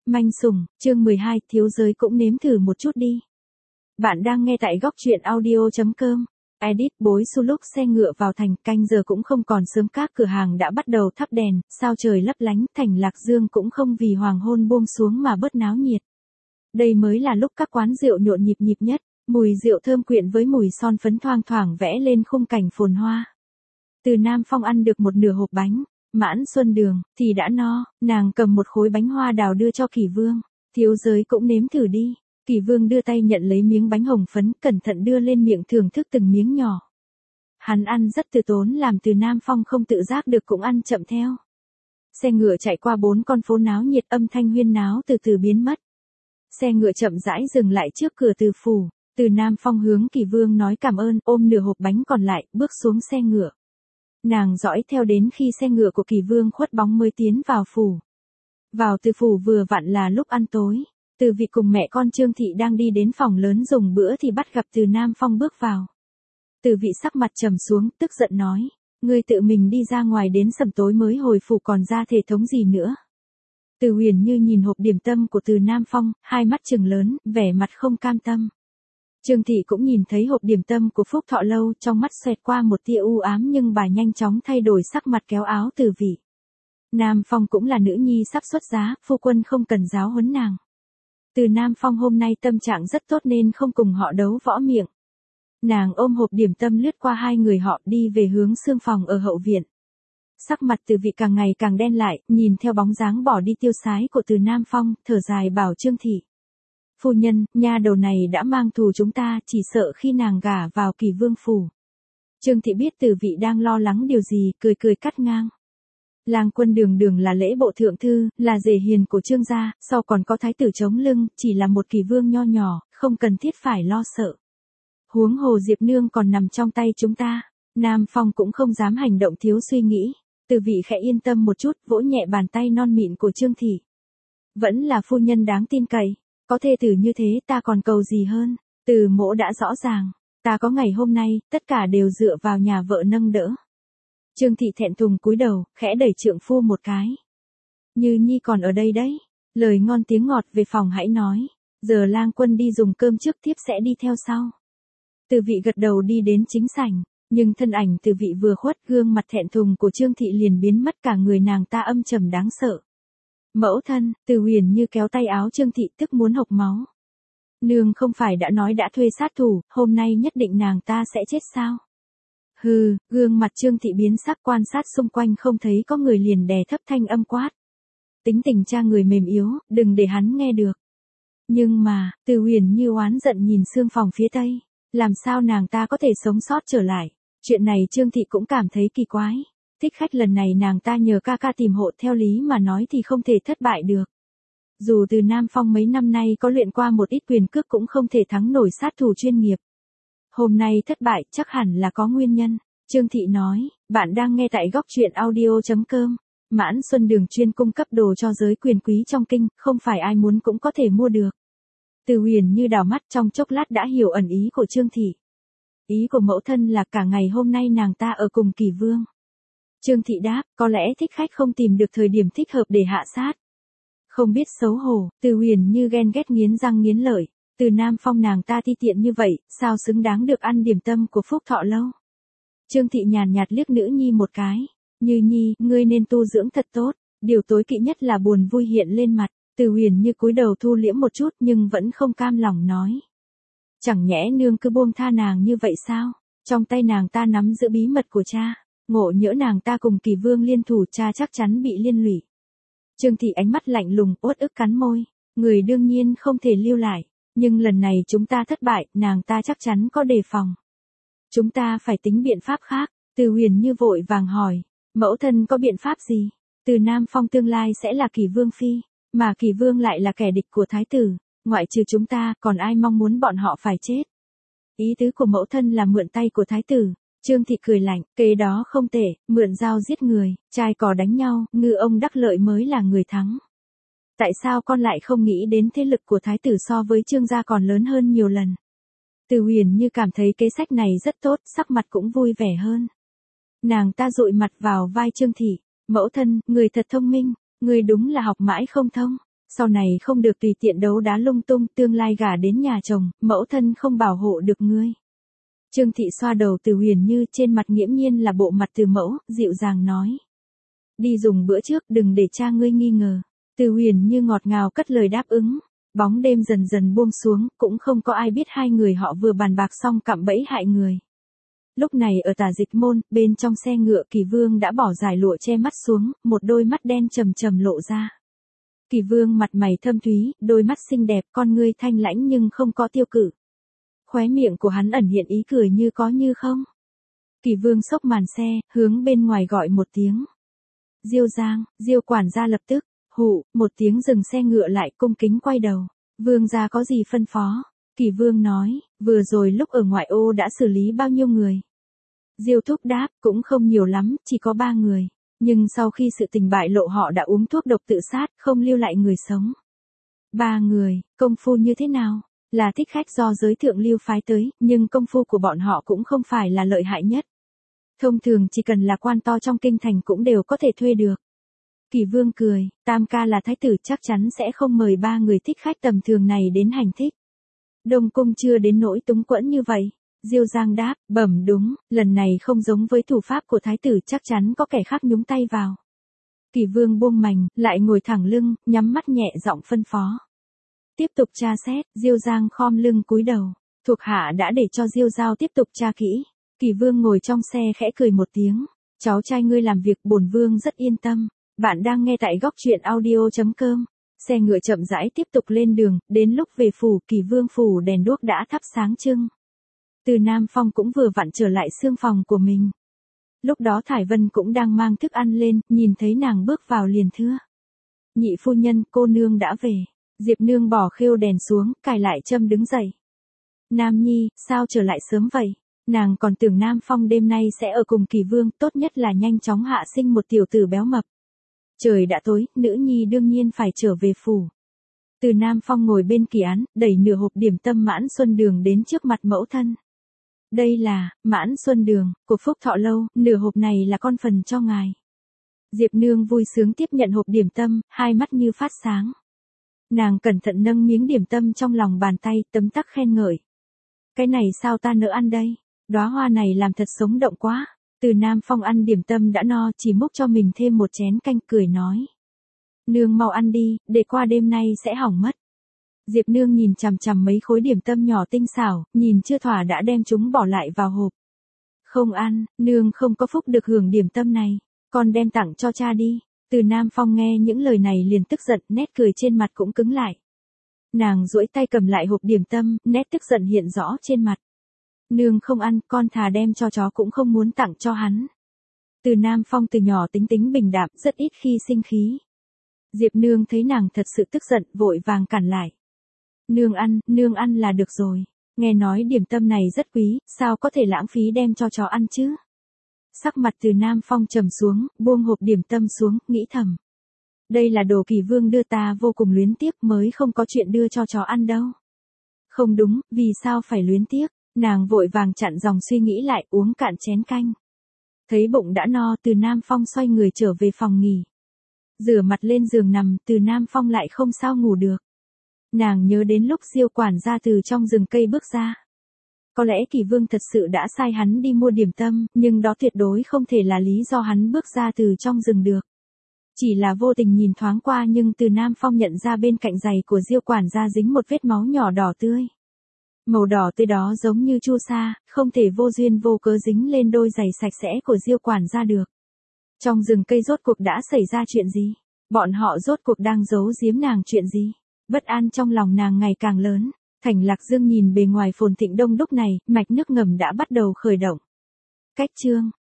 Manh sủng, chương 12, thiếu giới cũng nếm thử một chút đi. Bạn đang nghe tại góc truyện audio.com. Edit bối su lúc xe ngựa vào thành, canh giờ cũng không còn sớm, các cửa hàng đã bắt đầu thắp đèn, sao trời lấp lánh, thành Lạc Dương cũng không vì hoàng hôn buông xuống mà bớt náo nhiệt. Đây mới là lúc các quán rượu nhộn nhịp nhất, mùi rượu thơm quyện với mùi son phấn thoang thoảng vẽ lên khung cảnh phồn hoa. Từ Nam Phong ăn được một nửa hộp bánh Mãn Xuân Đường thì đã no, nàng cầm một khối bánh hoa đào đưa cho Kỷ Vương, thiếu giới cũng nếm thử đi. Kỷ Vương đưa tay nhận lấy miếng bánh hồng phấn, cẩn thận đưa lên miệng thưởng thức từng miếng nhỏ. Hắn ăn rất từ tốn, làm Từ Nam Phong không tự giác được cũng ăn chậm theo. Xe ngựa chạy qua 4 con phố náo nhiệt, âm thanh huyên náo từ từ biến mất. Xe ngựa chậm rãi dừng lại trước cửa Từ phủ, Từ Nam Phong hướng Kỷ Vương nói cảm ơn, ôm nửa hộp bánh còn lại, bước xuống xe ngựa. Nàng dõi theo đến khi xe ngựa của Kỷ Vương khuất bóng mới tiến vào phủ. Vào Từ phủ vừa vặn là lúc ăn tối. Từ Vị cùng mẹ con Trương Thị đang đi đến phòng lớn dùng bữa thì bắt gặp Từ Nam Phong bước vào. Từ Vị sắc mặt trầm xuống, tức giận nói, ngươi tự mình đi ra ngoài đến sầm tối mới hồi phủ còn ra thể thống gì nữa. Từ Huyền Như nhìn hộp điểm tâm của Từ Nam Phong, hai mắt trừng lớn, vẻ mặt không cam tâm. Trương Thị cũng nhìn thấy hộp điểm tâm của Phúc Thọ Lâu, trong mắt xoẹt qua một tia u ám nhưng bà nhanh chóng thay đổi sắc mặt kéo áo Từ Vị. Nam Phong cũng là nữ nhi sắp xuất giá, phu quân không cần giáo huấn nàng. Từ Nam Phong hôm nay tâm trạng rất tốt nên không cùng họ đấu võ miệng. Nàng ôm hộp điểm tâm lướt qua hai người họ đi về hướng sương phòng ở hậu viện. Sắc mặt Từ Vị càng ngày càng đen lại, nhìn theo bóng dáng bỏ đi tiêu sái của Từ Nam Phong, thở dài bảo Trương Thị. Phu nhân, nha đầu này đã mang thù chúng ta, chỉ sợ khi nàng gả vào Kỷ Vương phủ. Trương Thị biết Từ Vị đang lo lắng điều gì, cười cười cắt ngang. Lang Quân đường đường là lễ bộ thượng thư, là rể hiền của Trương gia, sau còn có thái tử chống lưng, chỉ là một Kỷ Vương nho nhỏ, không cần thiết phải lo sợ. Huống hồ Diệp nương còn nằm trong tay chúng ta, Nam Phong cũng không dám hành động thiếu suy nghĩ. Từ Vị khẽ yên tâm một chút, vỗ nhẹ bàn tay non mịn của Trương Thị. Vẫn là phu nhân đáng tin cậy, có thê tử như thế ta còn cầu gì hơn. Từ mỗ đã rõ ràng, ta có ngày hôm nay, tất cả đều dựa vào nhà vợ nâng đỡ. Trương Thị thẹn thùng cúi đầu, khẽ đẩy trượng phu một cái. Như Nhi còn ở đây đấy, lời ngon tiếng ngọt về phòng hãy nói, giờ Lang Quân đi dùng cơm trước, tiếp sẽ đi theo sau. Từ Vị gật đầu đi đến chính sảnh, nhưng thân ảnh Từ Vị vừa khuất, gương mặt thẹn thùng của Trương Thị liền biến mất, cả người nàng ta âm trầm đáng sợ. Mẫu thân, Từ Huyền Như kéo tay áo Trương Thị tức muốn hộc máu. Nương không phải đã nói đã thuê sát thủ, hôm nay nhất định nàng ta sẽ chết sao? Hừ, gương mặt Trương Thị biến sắc, quan sát xung quanh không thấy có người liền đè thấp thanh âm quát. Tính tình cha người mềm yếu, đừng để hắn nghe được. Nhưng mà, Từ Huyền Như oán giận nhìn sương phòng phía tây, làm sao nàng ta có thể sống sót trở lại? Chuyện này Trương Thị cũng cảm thấy kỳ quái. Thích khách lần này nàng ta nhờ ca ca tìm hộ, theo lý mà nói thì không thể thất bại được. Dù Từ Nam Phong mấy năm nay có luyện qua một ít quyền cước cũng không thể thắng nổi sát thủ chuyên nghiệp. Hôm nay thất bại chắc hẳn là có nguyên nhân. Trương Thị nói, bạn đang nghe tại góc truyện audio.com. Mãn Xuân Đường chuyên cung cấp đồ cho giới quyền quý trong kinh, không phải ai muốn cũng có thể mua được. Từ Huyền Như đảo mắt trong chốc lát đã hiểu ẩn ý của Trương Thị. Ý của mẫu thân là cả ngày hôm nay nàng ta ở cùng Kỷ Vương. Trương Thị đáp, có lẽ thích khách không tìm được thời điểm thích hợp để hạ sát. Không biết xấu hổ, Từ Huyền Như ghen ghét nghiến răng nghiến lợi. Từ Nam Phong nàng ta ti tiện như vậy, sao xứng đáng được ăn điểm tâm của Phúc Thọ Lâu. Trương Thị nhàn nhạt liếc nữ nhi một cái. Như Nhi, ngươi nên tu dưỡng thật tốt, điều tối kỵ nhất là buồn vui hiện lên mặt. Từ Huyền Như cúi đầu thu liễm một chút nhưng vẫn không cam lòng nói. Chẳng nhẽ nương cứ buông tha nàng như vậy sao? Trong tay nàng ta nắm giữ bí mật của cha, ngộ nhỡ nàng ta cùng Kỷ Vương liên thủ, cha chắc chắn bị liên lụy. Trương Thị ánh mắt lạnh lùng, uất ức cắn môi, người đương nhiên không thể lưu lại, nhưng lần này chúng ta thất bại, nàng ta chắc chắn có đề phòng. Chúng ta phải tính biện pháp khác. Từ Huyền Như vội vàng hỏi, mẫu thân có biện pháp gì? Từ Nam Phong tương lai sẽ là Kỷ Vương phi, mà Kỷ Vương lại là kẻ địch của thái tử, ngoại trừ chúng ta, còn ai mong muốn bọn họ phải chết? Ý tứ của mẫu thân là mượn tay của thái tử. Trương Thị cười lạnh, kế đó không tệ, mượn dao giết người, trai cò đánh nhau, ngư ông đắc lợi mới là người thắng. Tại sao con lại không nghĩ đến thế lực của thái tử so với Trương gia còn lớn hơn nhiều lần? Từ Huyền Như cảm thấy kế sách này rất tốt, sắc mặt cũng vui vẻ hơn. Nàng ta dụi mặt vào vai Trương Thị, mẫu thân, người thật thông minh, người đúng là học mãi không thông. Sau này không được tùy tiện đấu đá lung tung, tương lai gả đến nhà chồng, mẫu thân không bảo hộ được ngươi. Trương Thị xoa đầu Từ Huyền Như, trên mặt nghiễm nhiên là bộ mặt từ mẫu, dịu dàng nói. Đi dùng bữa trước, đừng để cha ngươi nghi ngờ. Từ Huyền Như ngọt ngào cất lời đáp ứng. Bóng đêm dần dần buông xuống, cũng không có ai biết hai người họ vừa bàn bạc xong cạm bẫy hại người. Lúc này ở Tả Dịch Môn, bên trong xe ngựa Kỳ Vương đã bỏ dải lụa che mắt xuống, một đôi mắt đen trầm trầm lộ ra. Kỳ Vương mặt mày thâm thúy, đôi mắt xinh đẹp, con ngươi thanh lãnh nhưng không có tiêu cự. Khóe miệng của hắn ẩn hiện ý cười như có như không. Kỳ Vương xốc màn xe, hướng bên ngoài gọi một tiếng. Diêu Giang, Diêu quản gia lập tức, hụ, một tiếng dừng xe ngựa lại, cung kính quay đầu. Vương gia có gì phân phó? Kỳ Vương nói, vừa rồi lúc ở ngoại ô đã xử lý bao nhiêu người? Diêu Thúc đáp, cũng không nhiều lắm, chỉ có 3 người. Nhưng sau khi sự tình bại lộ họ đã uống thuốc độc tự sát, không lưu lại người sống. 3 người, công phu như thế nào? Là thích khách do giới thượng lưu phái tới, nhưng công phu của bọn họ cũng không phải là lợi hại nhất. Thông thường chỉ cần là quan to trong kinh thành cũng đều có thể thuê được. Kỳ Vương cười, Tam ca là thái tử chắc chắn sẽ không mời 3 người thích khách tầm thường này đến hành thích. Đông cung chưa đến nỗi túng quẫn như vậy. Diêu Giang đáp, bẩm đúng, lần này không giống với thủ pháp của thái tử, chắc chắn có kẻ khác nhúng tay vào. Kỳ Vương buông mành, lại ngồi thẳng lưng, nhắm mắt nhẹ giọng phân phó. Tiếp tục tra xét, Diêu Giang khom lưng cúi đầu, thuộc hạ đã để cho Diêu Giao tiếp tục tra kỹ. Kỳ Vương ngồi trong xe khẽ cười một tiếng, cháu trai ngươi làm việc bổn vương rất yên tâm. Bạn đang nghe tại góc truyện audio.com. Xe ngựa chậm rãi tiếp tục lên đường, đến lúc về phủ, Kỳ Vương phủ đèn đuốc đã thắp sáng trưng. Từ Nam Phong cũng vừa vặn trở lại xương phòng của mình. Lúc đó Thải Vân cũng đang mang thức ăn lên, nhìn thấy nàng bước vào liền thưa. Nhị phu nhân, cô nương đã về. Diệp Nương bỏ khêu đèn xuống, cài lại châm đứng dậy. Nam Nhi, sao trở lại sớm vậy? Nàng còn tưởng Nam Phong đêm nay sẽ ở cùng Kỳ Vương, tốt nhất là nhanh chóng hạ sinh một tiểu tử béo mập. Trời đã tối, nữ nhi đương nhiên phải trở về phủ. Từ Nam Phong ngồi bên kỳ án, đẩy nửa hộp điểm tâm mãn xuân đường đến trước mặt mẫu thân. Đây là, mãn xuân đường, của Phúc Thọ Lâu, nửa hộp này là con phần cho ngài. Diệp Nương vui sướng tiếp nhận hộp điểm tâm, hai mắt như phát sáng. Nàng cẩn thận nâng miếng điểm tâm trong lòng bàn tay, tấm tắc khen ngợi. Cái này sao ta nỡ ăn đây? Đóa hoa này làm thật sống động quá. Từ Nam Phong ăn điểm tâm đã no, chỉ múc cho mình thêm một chén canh, cười nói. Nương mau ăn đi, để qua đêm nay sẽ hỏng mất. Diệp Nương nhìn chằm chằm mấy khối điểm tâm nhỏ tinh xảo, nhìn chưa thỏa đã đem chúng bỏ lại vào hộp. Không ăn, nương không có phúc được hưởng điểm tâm này, con đem tặng cho cha đi. Từ Nam Phong nghe những lời này liền tức giận, nét cười trên mặt cũng cứng lại. Nàng duỗi tay cầm lại hộp điểm tâm, nét tức giận hiện rõ trên mặt. Nương không ăn, con thà đem cho chó cũng không muốn tặng cho hắn. Từ Nam Phong từ nhỏ tính tính bình đạm, rất ít khi sinh khí. Diệp Nương thấy nàng thật sự tức giận, vội vàng cản lại. Nương ăn là được rồi. Nghe nói điểm tâm này rất quý, sao có thể lãng phí đem cho chó ăn chứ? Sắc mặt Từ Nam Phong trầm xuống, buông hộp điểm tâm xuống, nghĩ thầm. Đây là đồ Kỳ Vương đưa ta, vô cùng luyến tiếc, mới không có chuyện đưa cho chó ăn đâu. Không đúng, vì sao phải luyến tiếc? Nàng vội vàng chặn dòng suy nghĩ lại, uống cạn chén canh. Thấy bụng đã no, Từ Nam Phong xoay người trở về phòng nghỉ. Rửa mặt lên giường nằm, Từ Nam Phong lại không sao ngủ được. Nàng nhớ đến lúc Diêu quản gia từ trong rừng cây bước ra. Có lẽ Kỳ Vương thật sự đã sai hắn đi mua điểm tâm, nhưng đó tuyệt đối không thể là lý do hắn bước ra từ trong rừng được. Chỉ là vô tình nhìn thoáng qua, nhưng Từ Nam Phong nhận ra bên cạnh giày của Diêu quản gia dính một vết máu nhỏ đỏ tươi. Màu đỏ tươi đó giống như chu sa, không thể vô duyên vô cớ dính lên đôi giày sạch sẽ của Diêu quản gia được. Trong rừng cây rốt cuộc đã xảy ra chuyện gì? Bọn họ rốt cuộc đang giấu giếm nàng chuyện gì? Bất an trong lòng nàng ngày càng lớn. Thành Lạc Dương nhìn bề ngoài phồn thịnh đông đúc này, mạch nước ngầm đã bắt đầu khởi động. Cách chương